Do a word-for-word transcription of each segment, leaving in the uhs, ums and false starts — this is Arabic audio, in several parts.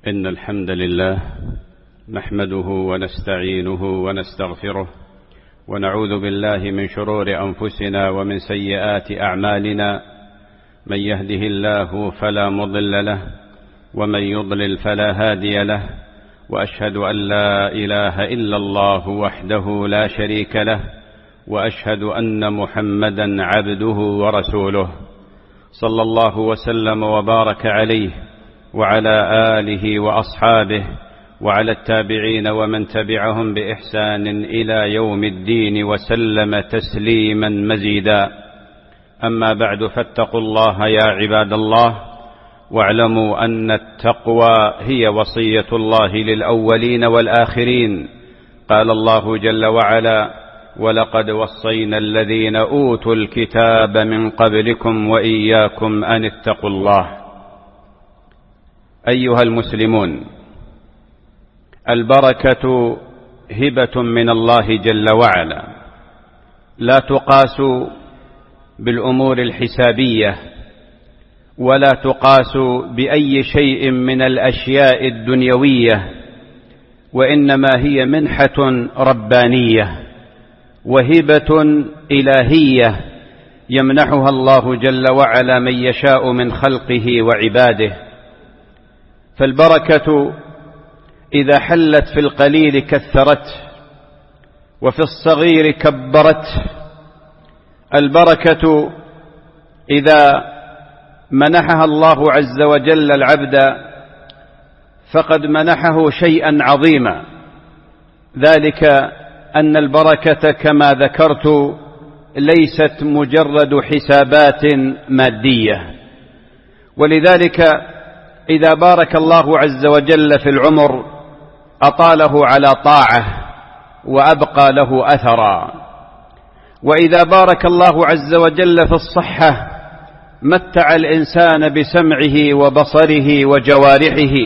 إن الحمد لله نحمده ونستعينه ونستغفره ونعوذ بالله من شرور أنفسنا ومن سيئات أعمالنا. من يهده الله فلا مضل له ومن يضلل فلا هادي له، وأشهد أن لا إله إلا الله وحده لا شريك له، وأشهد أن محمدا عبده ورسوله، صلى الله وسلم وبارك عليه وعلى آله وأصحابه وعلى التابعين ومن تبعهم بإحسان إلى يوم الدين وسلم تسليما مزيدا. أما بعد، فاتقوا الله يا عباد الله، واعلموا أن التقوى هي وصية الله للأولين والآخرين. قال الله جل وعلا: ولقد وصينا الذين أوتوا الكتاب من قبلكم وإياكم أن اتقوا الله. أيها المسلمون، البركة هبة من الله جل وعلا، لا تقاس بالأمور الحسابية ولا تقاس بأي شيء من الأشياء الدنيوية، وإنما هي منحة ربانية وهبة إلهية يمنحها الله جل وعلا من يشاء من خلقه وعباده. فالبركة إذا حلت في القليل كثرت، وفي الصغير كبرت. البركة إذا منحها الله عز وجل العبد فقد منحه شيئا عظيما، ذلك أن البركة كما ذكرت ليست مجرد حسابات مادية. ولذلك إذا بارك الله عز وجل في العمر أطاله على طاعة وأبقى له أثرا، وإذا بارك الله عز وجل في الصحة متع الإنسان بسمعه وبصره وجوارحه،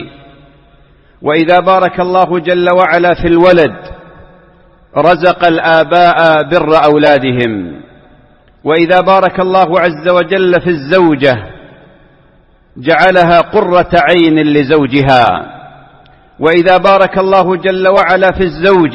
وإذا بارك الله جل وعلا في الولد رزق الآباء بر أولادهم، وإذا بارك الله عز وجل في الزوجة جعلها قرة عين لزوجها، وإذا بارك الله جل وعلا في الزوج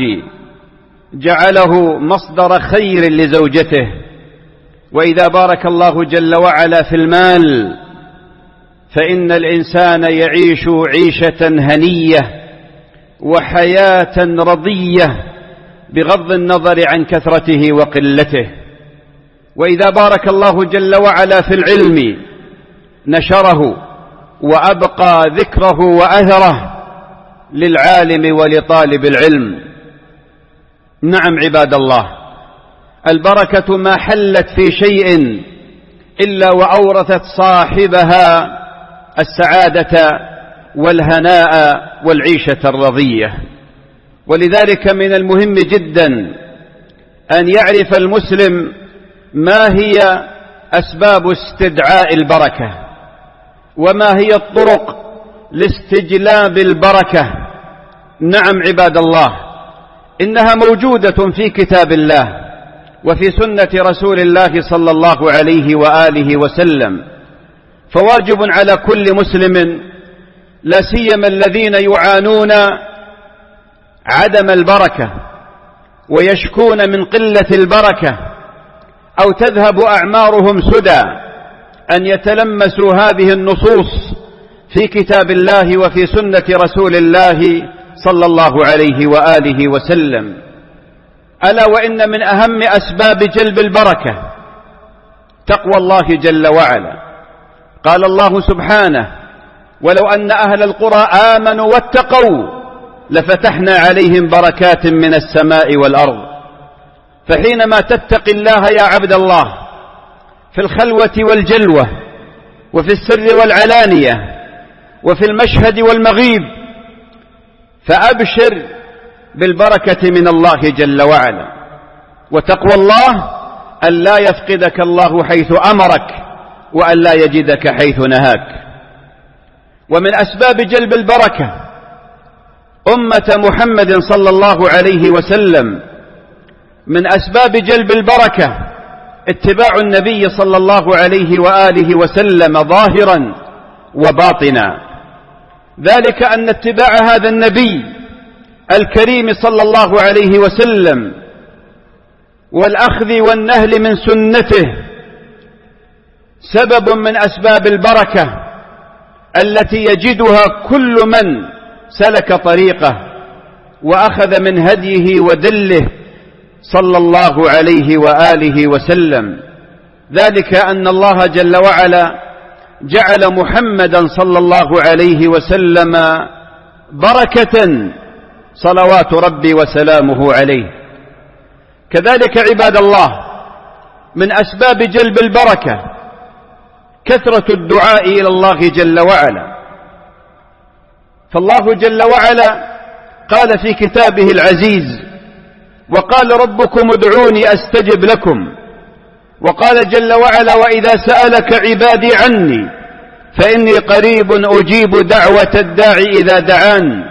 جعله مصدر خير لزوجته، وإذا بارك الله جل وعلا في المال فإن الإنسان يعيش عيشة هنية وحياة رضية بغض النظر عن كثرته وقلته. وإذا بارك الله جل وعلا في العلم نشره وأبقى ذكره وأثره للعالم ولطالب العلم. نعم عباد الله، البركة ما حلت في شيء إلا وأورثت صاحبها السعادة والهناء والعيشة الرضية. ولذلك من المهم جدا أن يعرف المسلم ما هي أسباب استدعاء البركة، وما هي الطرق لاستجلاب البركة. نعم عباد الله، إنها موجودة في كتاب الله وفي سنة رسول الله صلى الله عليه وآله وسلم، فواجب على كل مسلم، لا سيما الذين يعانون عدم البركة ويشكون من قلة البركة أو تذهب أعمارهم سدى، أن يتلمسوا هذه النصوص في كتاب الله وفي سنة رسول الله صلى الله عليه وآله وسلم. ألا وإن من أهم أسباب جلب البركة تقوى الله جل وعلا. قال الله سبحانه: ولو أن أهل القرى آمنوا واتقوا لفتحنا عليهم بركات من السماء والأرض. فحينما تتقي الله يا عبد الله في الخلوة والجلوة وفي السر والعلانية وفي المشهد والمغيب فأبشر بالبركة من الله جل وعلا. وتقوى الله أن لا يفقدك الله حيث أمرك وأن لا يجدك حيث نهاك. ومن أسباب جلب البركة أمة محمد صلى الله عليه وسلم، من أسباب جلب البركة اتباع النبي صلى الله عليه وآله وسلم ظاهرا وباطنا. ذلك أن اتباع هذا النبي الكريم صلى الله عليه وسلم والأخذ والنهل من سنته سبب من أسباب البركة التي يجدها كل من سلك طريقه وأخذ من هديه ودله صلى الله عليه وآله وسلم. ذلك أن الله جل وعلا جعل محمدا صلى الله عليه وسلم بركة صلوات ربي وسلامه عليه. كذلك عباد الله من أسباب جلب البركة كثرة الدعاء إلى الله جل وعلا، فالله جل وعلا قال في كتابه العزيز: وقال ربكم ادعوني أستجب لكم. وقال جل وعلا: وإذا سألك عبادي عني فإني قريب أجيب دعوة الداعي إذا دعان.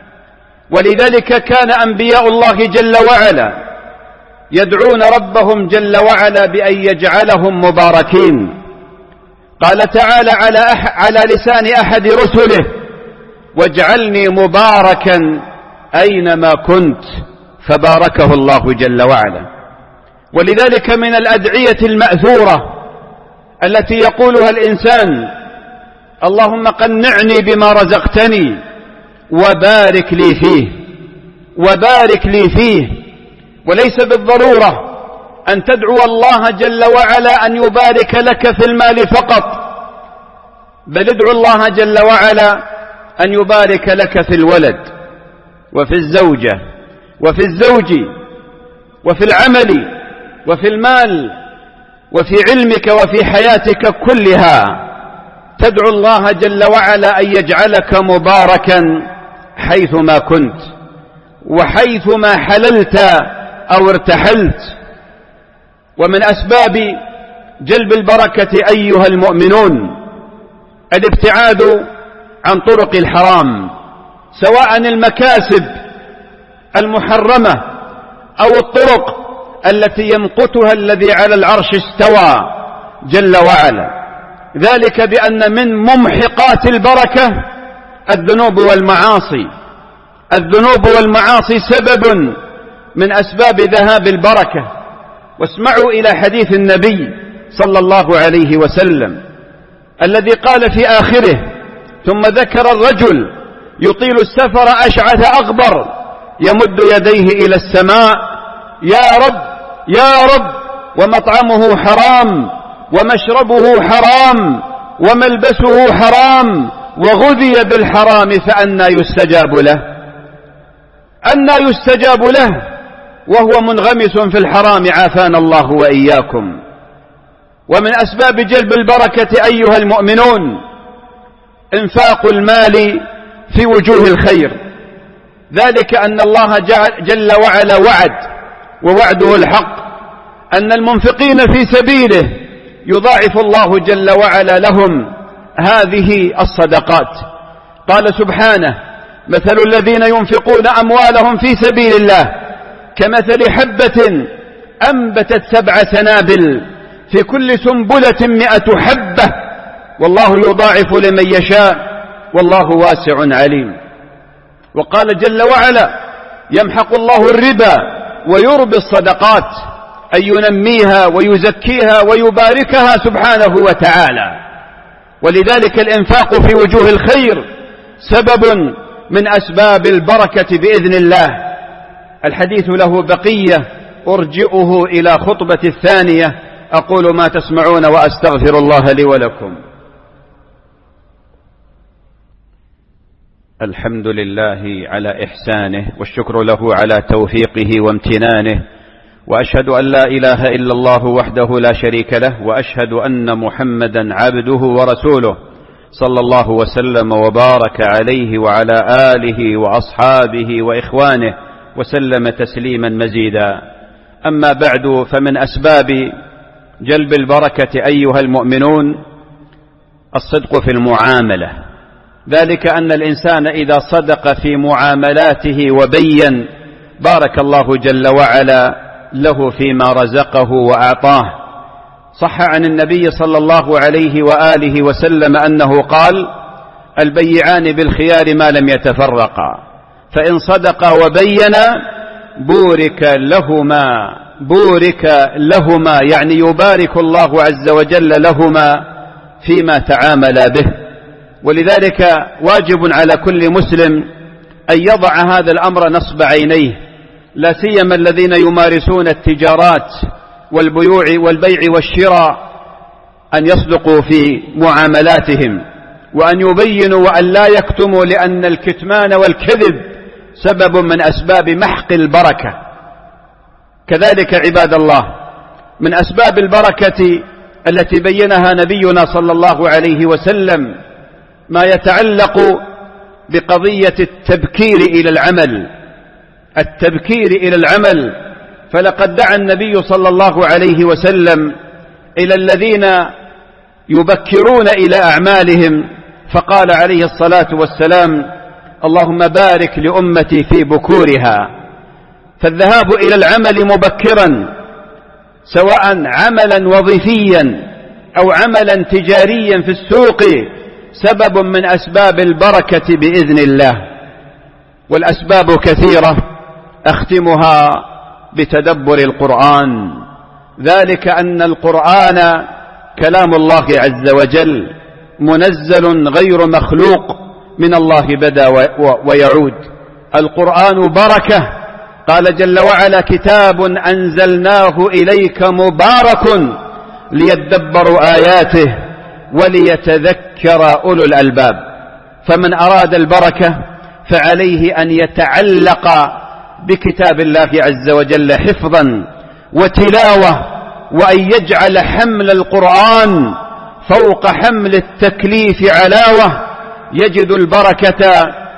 ولذلك كان أنبياء الله جل وعلا يدعون ربهم جل وعلا بأن يجعلهم مباركين. قال تعالى على, أح على لسان أحد رسله: واجعلني مباركا أينما كنت، فباركه الله جل وعلا. ولذلك من الأدعية المأثورة التي يقولها الإنسان: اللهم قنعني بما رزقتني وبارك لي فيه، وبارك لي فيه. وليس بالضرورة أن تدعو الله جل وعلا أن يبارك لك في المال فقط، بل ادعو الله جل وعلا أن يبارك لك في الولد وفي الزوجة وفي الزوج وفي العمل وفي المال وفي علمك وفي حياتك كلها. تدعو الله جل وعلا أن يجعلك مباركا حيثما كنت وحيثما حللت أو ارتحلت. ومن أسباب جلب البركة أيها المؤمنون الابتعاد عن طرق الحرام، سواء المكاسب المحرمة أو الطرق التي يمقتها الذي على العرش استوى جل وعلا. ذلك بأن من ممحقات البركة الذنوب والمعاصي. الذنوب والمعاصي سبب من أسباب ذهاب البركة. واسمعوا إلى حديث النبي صلى الله عليه وسلم الذي قال في آخره: ثم ذكر الرجل يطيل السفر أشعث أغبر يمد يديه إلى السماء: يا رب يا رب، ومطعمه حرام ومشربه حرام وملبسه حرام وغذي بالحرام فأنى يستجاب له. أنى يستجاب له وهو منغمس في الحرام، عافانا الله وإياكم. ومن أسباب جلب البركة أيها المؤمنون إنفاق المال في وجوه الخير. ذلك أن الله جل وعلا وعد، ووعده الحق، أن المنفقين في سبيله يضاعف الله جل وعلا لهم هذه الصدقات. قال سبحانه: مثل الذين ينفقون أموالهم في سبيل الله كمثل حبة أنبتت سبع سنابل في كل سنبلة مئة حبة والله يضاعف لمن يشاء والله واسع عليم. وقال جل وعلا: يمحق الله الربا ويربي الصدقات، أن ينميها ويزكيها ويباركها سبحانه وتعالى. ولذلك الإنفاق في وجوه الخير سبب من أسباب البركة بإذن الله. الحديث له بقية أرجئه إلى خطبة الثانية. أقول ما تسمعون وأستغفر الله لي ولكم. الحمد لله على إحسانه، والشكر له على توفيقه وامتنانه، وأشهد أن لا إله إلا الله وحده لا شريك له، وأشهد أن محمدا عبده ورسوله صلى الله وسلم وبارك عليه وعلى آله وأصحابه وإخوانه وسلم تسليما مزيدا. أما بعد، فمن أسباب جلب البركة أيها المؤمنون الصدق في المعاملة. ذلك أن الإنسان إذا صدق في معاملاته وبين بارك الله جل وعلا له فيما رزقه وأعطاه. صح عن النبي صلى الله عليه وآله وسلم أنه قال: البيعان بالخيار ما لم يتفرقا، فإن صدقا وبينا بورك لهما بورك لهما يعني يبارك الله عز وجل لهما فيما تعاملا به. ولذلك واجب على كل مسلم أن يضع هذا الأمر نصب عينيه، لا سيما الذين يمارسون التجارات والبيوع والبيع والشراء، أن يصدقوا في معاملاتهم وأن يبينوا وأن لا يكتموا، لأن الكتمان والكذب سبب من أسباب محق البركة. كذلك عباد الله من أسباب البركة التي بينها نبينا صلى الله عليه وسلم ما يتعلق بقضية التبكير إلى العمل التبكير إلى العمل فلقد دعا النبي صلى الله عليه وسلم إلى الذين يبكرون إلى أعمالهم، فقال عليه الصلاة والسلام: اللهم بارك لأمتي في بكورها. فالذهاب إلى العمل مبكرا سواء عملا وظيفيا أو عملا تجاريا في السوق سبب من أسباب البركة بإذن الله. والأسباب كثيرة، أختمها بتدبر القرآن، ذلك أن القرآن كلام الله عز وجل منزل غير مخلوق، من الله بدأ ويعود. القرآن بركة، قال جل وعلا: كتاب أنزلناه إليك مبارك ليدبروا آياته وليتذكر أولو الألباب. فمن أراد البركة فعليه أن يتعلق بكتاب الله عز وجل حفظا وتلاوة، وأن يجعل حمل القرآن فوق حمل التكليف علاوة، يجد البركة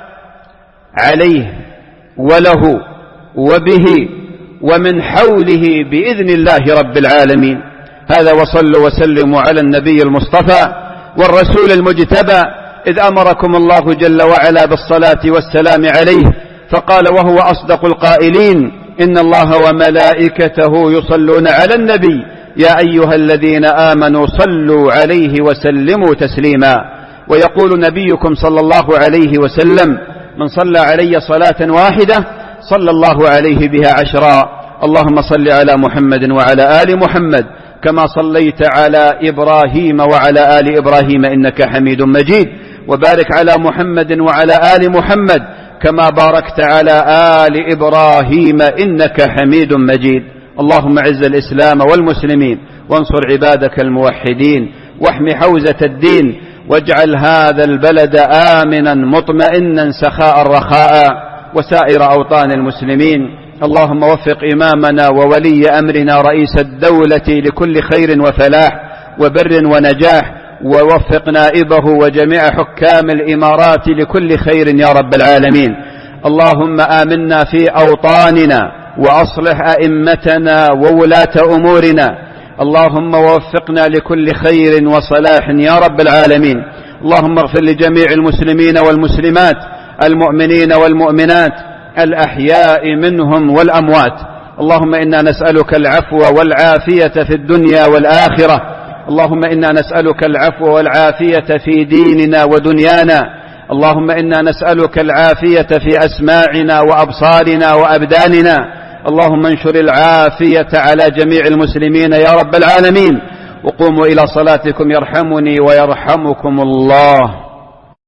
عليه وله وبه ومن حوله بإذن الله رب العالمين. هذا، وصلوا وسلموا على النبي المصطفى والرسول المجتبى، إذ أمركم الله جل وعلا بالصلاة والسلام عليه، فقال وهو أصدق القائلين: إن الله وملائكته يصلون على النبي يا أيها الذين آمنوا صلوا عليه وسلموا تسليما. ويقول نبيكم صلى الله عليه وسلم: من صلى علي صلاة واحدة صلى الله عليه بها عشرا. اللهم صل على محمد وعلى آل محمد كما صليت على إبراهيم وعلى آل إبراهيم إنك حميد مجيد، وبارك على محمد وعلى آل محمد كما باركت على آل إبراهيم إنك حميد مجيد. اللهم اعز الإسلام والمسلمين، وانصر عبادك الموحدين، واحم حوزة الدين، واجعل هذا البلد آمنا مطمئنا سخاء رخاء، وسائر أوطان المسلمين. اللهم وفق إمامنا وولي أمرنا رئيس الدولة لكل خير وفلاح وبر ونجاح، ووفق نائبه وجميع حكام الإمارات لكل خير يا رب العالمين. اللهم آمنا في أوطاننا، وأصلح أئمتنا وولاة أمورنا. اللهم وفقنا لكل خير وصلاح يا رب العالمين. اللهم اغفر لجميع المسلمين والمسلمات، المؤمنين والمؤمنات، الأحياء منهم والأموات. اللهم إنا نسألك العفو والعافية في الدنيا والآخرة. اللهم إنا نسألك العفو والعافية في ديننا ودنيانا. اللهم إنا نسألك العافية في أسماعنا وأبصارنا وأبداننا. اللهم انشر العافية على جميع المسلمين يا رب العالمين. وقوموا إلى صلاتكم يرحمني ويرحمكم الله.